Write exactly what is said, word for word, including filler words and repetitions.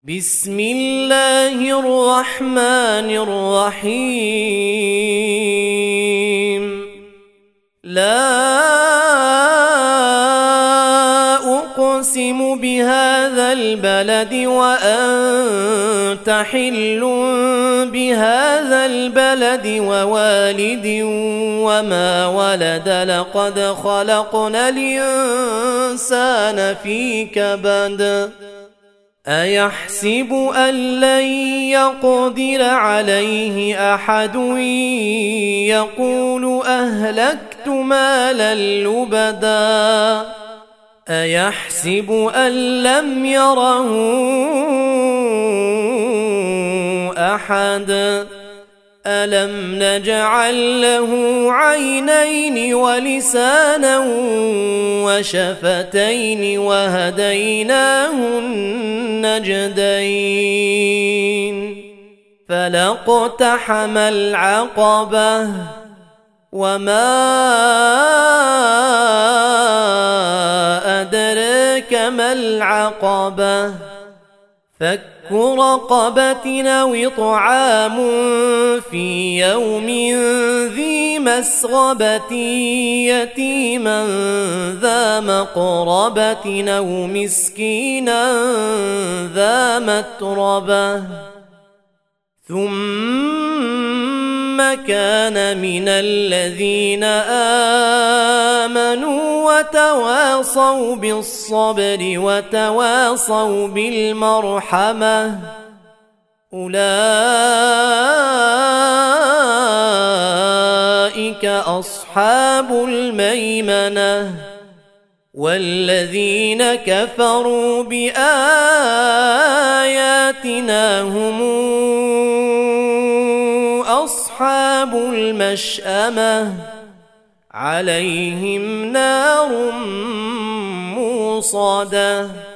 بسم الله الرحمن الرحيم. لا أقسم بهذا البلد وأنت حل بهذا البلد ووالد وما ولد لقد خلقنا الإنسان في كبد أيحسب أن لن يقدر عليه أحد يقول أهلكت مالا لبدا أيحسب أن لم يره أحد ألم نجعل له عينين ولسانا وشفتين وهديناه النجدين فلاقتحم العقبة وما أدراك ما العقبة فك رقبة أو إطعام في يوم ذي مسغبة يتيما ذا مقربة أو مسكينا ذا متربة ثم كان من الذين آمنوا وتواصوا بالصبر وتواصوا بالمرحمة أولئك أصحاب الميمنة والذين كفروا بآياتنا هم أصحاب المشأمة عليهم نار موصدة.